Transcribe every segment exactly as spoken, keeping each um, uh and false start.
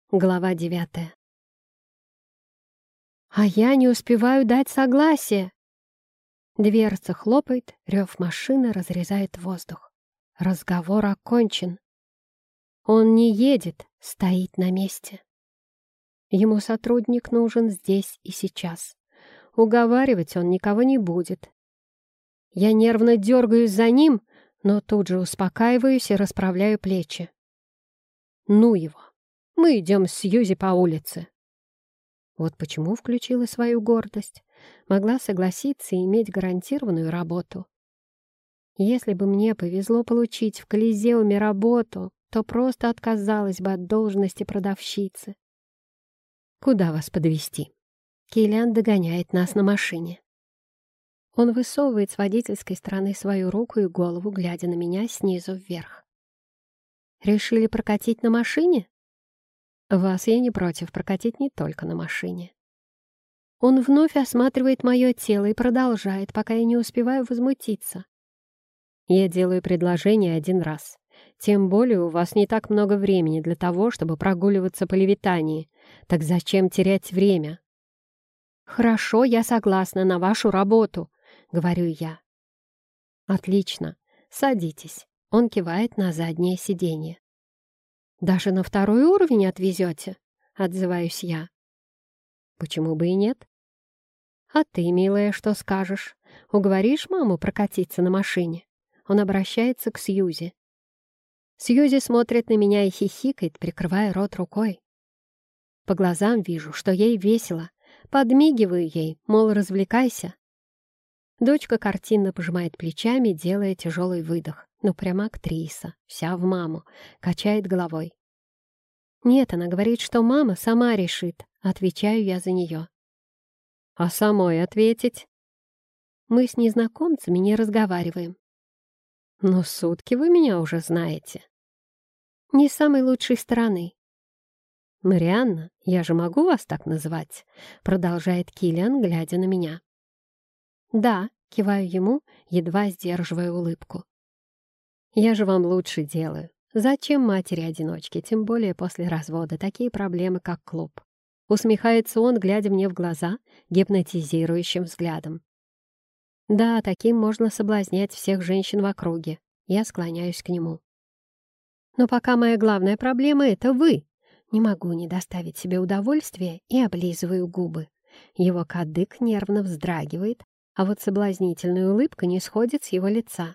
Глава девятая. А я не успеваю дать согласие. Дверца хлопает, рев машины разрезает воздух. Разговор окончен. Он не едет, стоит на месте. Ему сотрудник нужен здесь и сейчас. Уговаривать он никого не будет. Я нервно дергаюсь за ним, но тут же успокаиваюсь и расправляю плечи. Ну его. Мы идем с Сьюзи по улице. Вот почему включила свою гордость. Могла согласиться и иметь гарантированную работу. Если бы мне повезло получить в Колизеуме работу, то просто отказалась бы от должности продавщицы. «Куда вас подвезти?» Киллиан догоняет нас на машине. Он высовывает с водительской стороны свою руку и голову, глядя на меня снизу вверх. «Решили прокатить на машине?» «Вас я не против прокатить не только на машине». Он вновь осматривает мое тело и продолжает, пока я не успеваю возмутиться. «Я делаю предложение один раз. Тем более у вас не так много времени для того, чтобы прогуливаться по Левитании. Так зачем терять время?» «Хорошо, я согласна на вашу работу», — говорю я. «Отлично. Садитесь». Он кивает на заднее сиденье. «Даже на второй уровень отвезете?» — отзываюсь я. «Почему бы и нет?» «А ты, милая, что скажешь? Уговоришь маму прокатиться на машине?» Он обращается к Сьюзи. Сьюзи смотрит на меня и хихикает, прикрывая рот рукой. По глазам вижу, что ей весело. Подмигиваю ей, мол, развлекайся. Дочка картинно пожимает плечами, делая тяжелый выдох. Ну, прямо актриса, вся в маму, качает головой. «Нет, она говорит, что мама сама решит», — отвечаю я за нее. «А самой ответить?» Мы с незнакомцами не разговариваем. «Ну, сутки вы меня уже знаете». «Не с самой лучшей стороны». «Марианна, я же могу вас так называть?» — продолжает Киллиан, глядя на меня. «Да», — киваю ему, едва сдерживая улыбку. «Я же вам лучше делаю. Зачем матери-одиночке, тем более после развода, такие проблемы, как клуб?» Усмехается он, глядя мне в глаза гипнотизирующим взглядом. «Да, таким можно соблазнять всех женщин в округе». Я склоняюсь к нему. «Но пока моя главная проблема — это вы. Не могу не доставить себе удовольствия и облизываю губы. Его кадык нервно вздрагивает, а вот соблазнительная улыбка не сходит с его лица.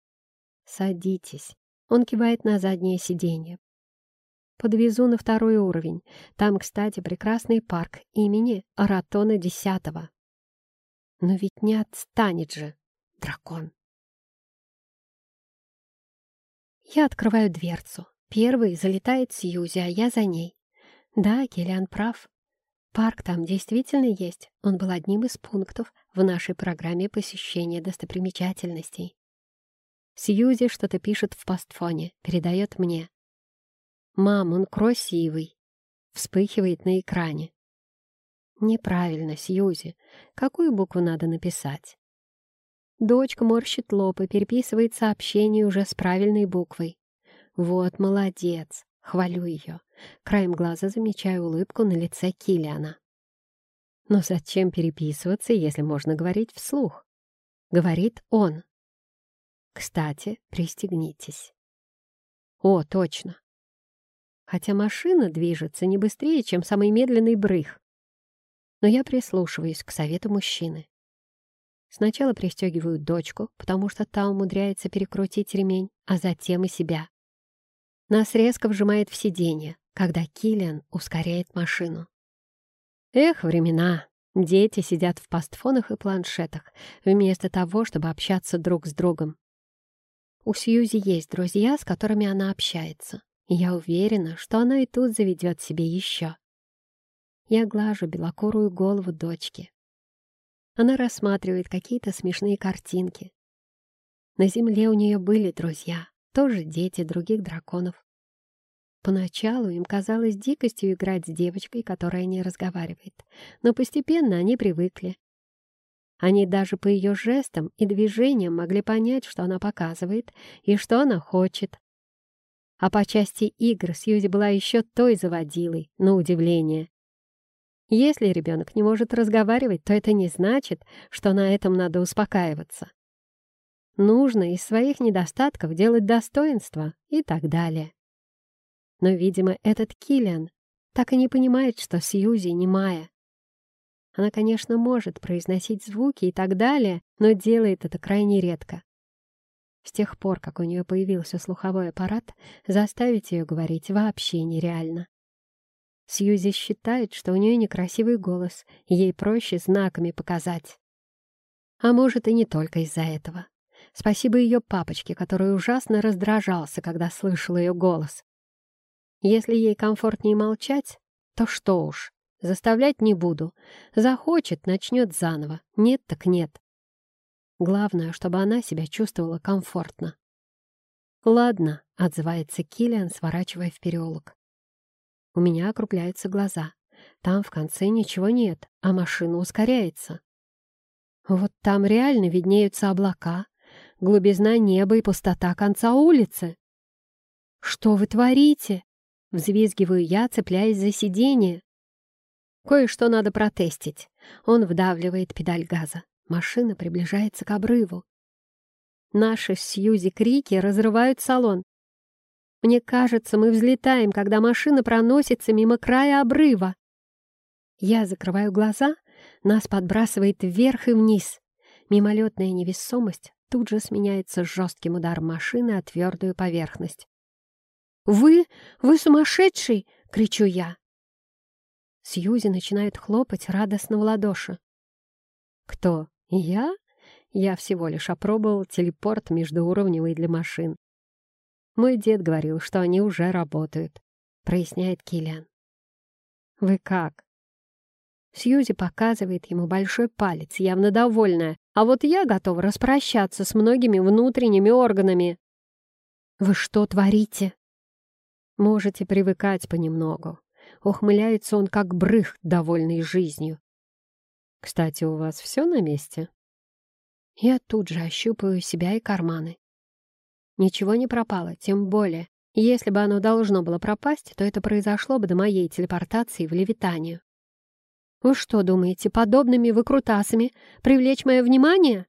«Садитесь». Он кивает на заднее сиденье. «Подвезу на второй уровень. Там, кстати, прекрасный парк имени Аратона Десятого». Но ведь не отстанет же, дракон. Я открываю дверцу. Первый залетает Сьюзи, а я за ней. Да, Киллиан прав. Парк там действительно есть. Он был одним из пунктов в нашей программе посещения достопримечательностей. Сьюзи что-то пишет в постфоне, передает мне. «Мам, он красивый!» Вспыхивает на экране. Неправильно, Сьюзи. Какую букву надо написать? Дочка морщит лоб и переписывает сообщение уже с правильной буквой. Вот, молодец. Хвалю ее. Краем глаза замечаю улыбку на лице Киллиана. Но зачем переписываться, если можно говорить вслух? Говорит он. Кстати, пристегнитесь. О, точно. Хотя машина движется не быстрее, чем самый медленный брых. Но я прислушиваюсь к совету мужчины. Сначала пристегиваю дочку, потому что та умудряется перекрутить ремень, а затем и себя. Нас резко вжимает в сиденье, когда Киллиан ускоряет машину. Эх, времена! Дети сидят в постфонах и планшетах, вместо того, чтобы общаться друг с другом. У Сьюзи есть друзья, с которыми она общается, и я уверена, что она и тут заведет себе еще. Я глажу белокурую голову дочки. Она рассматривает какие-то смешные картинки. На земле у нее были друзья, тоже дети других драконов. Поначалу им казалось дикостью играть с девочкой, которая не разговаривает, но постепенно они привыкли. Они даже по ее жестам и движениям могли понять, что она показывает и что она хочет. А по части игр Сьюзи была еще той заводилой, на удивление. Если ребенок не может разговаривать, то это не значит, что на этом надо успокаиваться. Нужно из своих недостатков делать достоинство и так далее. Но, видимо, этот Киллиан так и не понимает, что Сьюзи немая. Она, конечно, может произносить звуки и так далее, но делает это крайне редко. С тех пор, как у нее появился слуховой аппарат, заставить ее говорить вообще нереально. Сьюзи считает, что у нее некрасивый голос, и ей проще знаками показать. А может, и не только из-за этого. Спасибо ее папочке, который ужасно раздражался, когда слышал ее голос. Если ей комфортнее молчать, то что уж, заставлять не буду. Захочет — начнет заново, нет так нет. Главное, чтобы она себя чувствовала комфортно. «Ладно», — отзывается Киллиан, сворачивая в переулок. У меня округляются глаза. Там в конце ничего нет, а машина ускоряется. Вот там реально виднеются облака, глубизна неба и пустота конца улицы. «Что вы творите?» — взвизгиваю я, цепляясь за сиденье. Кое-что надо протестить. Он вдавливает педаль газа. Машина приближается к обрыву. Наши с Сьюзи крики разрывают салон. Мне кажется, мы взлетаем, когда машина проносится мимо края обрыва. Я закрываю глаза, нас подбрасывает вверх и вниз. Мимолетная невесомость тут же сменяется жестким ударом машины о твердую поверхность. «Вы? Вы сумасшедший!» — кричу я. Сьюзи начинает хлопать радостно в ладоши. «Кто? Я? Я всего лишь опробовал телепорт междууровневый для машин. Мой дед говорил, что они уже работают», — проясняет Киллиан. «Вы как?» Сьюзи показывает ему большой палец, явно довольная, а вот я готова распрощаться с многими внутренними органами. «Вы что творите?» «Можете привыкать понемногу». Ухмыляется он, как брых, довольный жизнью. «Кстати, у вас все на месте?» Я тут же ощупываю себя и карманы. Ничего не пропало, тем более. Если бы оно должно было пропасть, то это произошло бы до моей телепортации в Левитанию. Вы что думаете, подобными выкрутасами привлечь мое внимание?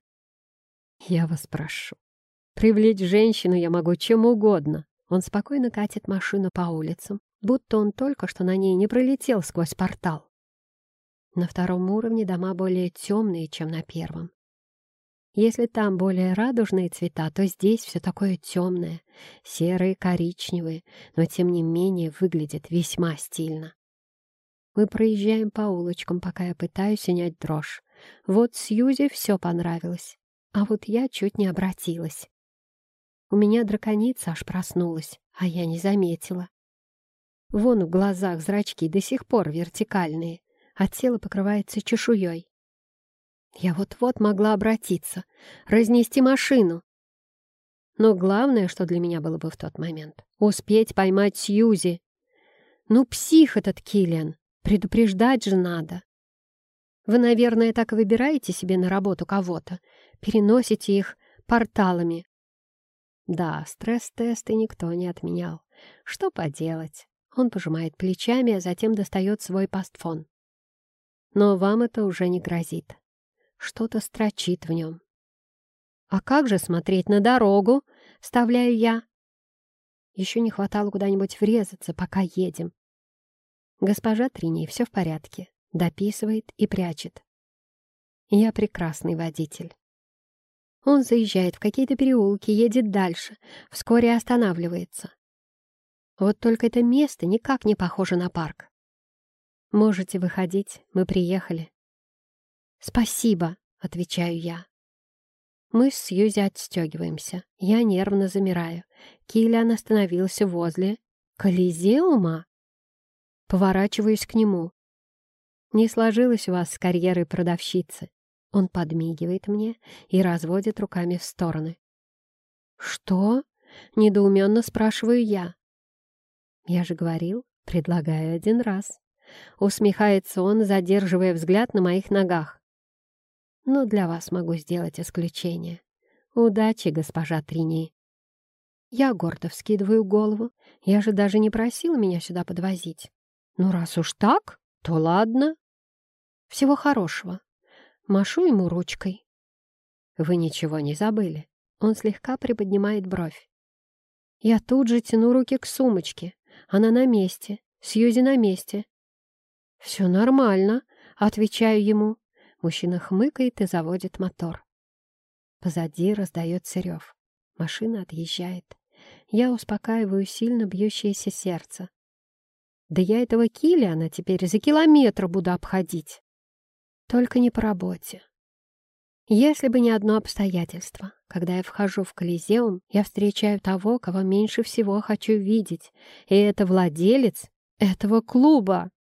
Я вас прошу. Привлечь женщину я могу чем угодно. Он спокойно катит машину по улицам, будто он только что на ней не пролетел сквозь портал. На втором уровне дома более темные, чем на первом. Если там более радужные цвета, то здесь все такое темное, серые, коричневые, но тем не менее выглядит весьма стильно. Мы проезжаем по улочкам, пока я пытаюсь унять дрожь. Вот Сьюзи все понравилось, а вот я чуть не обратилась. У меня драконица аж проснулась, а я не заметила. Вон в глазах зрачки до сих пор вертикальные, а тело покрывается чешуей. Я вот-вот могла обратиться, разнести машину. Но главное, что для меня было бы в тот момент — успеть поймать Сьюзи. Ну, псих этот Киллиан, предупреждать же надо. Вы, наверное, так и выбираете себе на работу кого-то, переносите их порталами. Да, стресс-тесты никто не отменял. Что поделать? Он пожимает плечами, а затем достает свой пастфон. Но вам это уже не грозит. Что-то строчит в нем. «А как же смотреть на дорогу?» — вставляю я. Еще не хватало куда-нибудь врезаться, пока едем. Госпожа Трини, все в порядке. Дописывает и прячет. Я прекрасный водитель. Он заезжает в какие-то переулки, едет дальше, вскоре останавливается. Вот только это место никак не похоже на парк. Можете выходить, мы приехали. «Спасибо», — отвечаю я. Мы с Сьюзи отстегиваемся. Я нервно замираю. Киллиан остановился возле Колизеума. Поворачиваюсь к нему. «Не сложилось у вас с карьерой продавщицы». Он подмигивает мне и разводит руками в стороны. «Что?» — недоуменно спрашиваю я. «Я же говорил, предлагаю один раз». Усмехается он, задерживая взгляд на моих ногах. Но для вас могу сделать исключение. Удачи, госпожа Трини. Я гордо вскидываю голову. Я же даже не просила меня сюда подвозить. Ну, раз уж так, то ладно. Всего хорошего. Машу ему ручкой. Вы ничего не забыли? Он слегка приподнимает бровь. Я тут же тяну руки к сумочке. Она на месте. Сьюзи на месте. «Все нормально», — отвечаю ему. Мужчина хмыкает и заводит мотор. Позади раздается рев. Машина отъезжает. Я успокаиваю сильно бьющееся сердце. Да я этого Киллиана теперь за километр буду обходить. Только не по работе. Если бы не одно обстоятельство. Когда я вхожу в Колизеум, я встречаю того, кого меньше всего хочу видеть. И это владелец этого клуба.